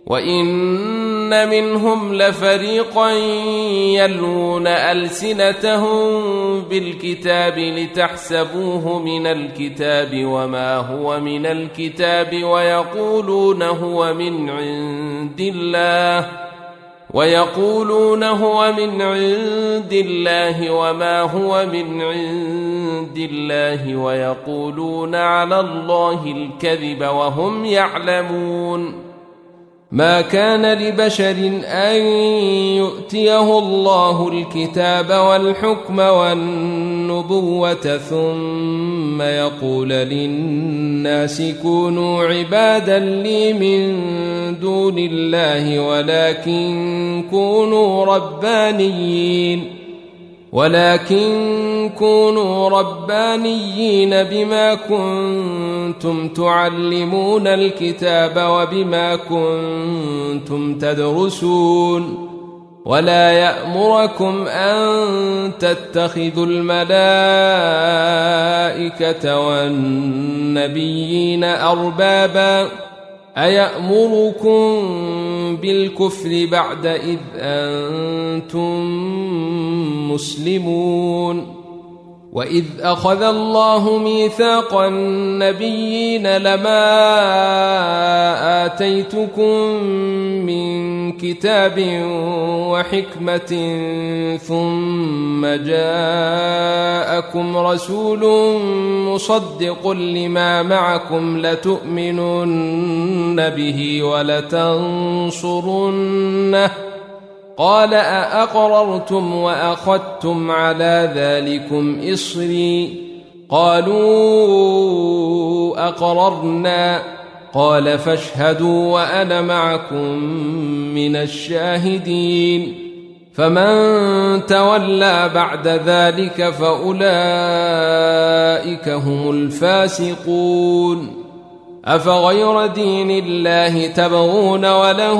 وإن منهم لفريقا يلوون ألسنتهم بالكتاب لتحسبوه من الكتاب وما هو من الكتاب ويقولون هو من عند الله وما هو من عند الله ويقولون على الله الكذب وهم يعلمون. ما كان لبشر أن يؤتيه الله الكتاب والحكم والنبوة ثم يقول للناس كونوا عبادا لي من دون الله ولكن كونوا ربانيين بما كنتم تعلمون الكتاب وبما كنتم تدرسون. ولا يأمركم أن تتخذوا الملائكة والنبيين أربابا أيأمركم بالكفر بعد إذ أنتم مسلمون. وإذ أخذ الله ميثاق النبيين لما آتيتكم من كتاب وحكمة ثم جاءكم رسول مصدق لما معكم لتؤمنن به ولتنصرنه قال أأقررتم وأخذتم على ذلكم إصري قالوا أقررنا قال فاشهدوا وأنا معكم من الشاهدين. فمن تولى بعد ذلك فأولئك هم الفاسقون. أفغير دين الله تبغون وله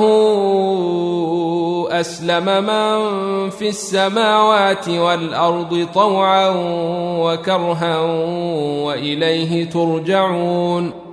أسلم من في السماوات والأرض طوعا وكرها وإليه ترجعون.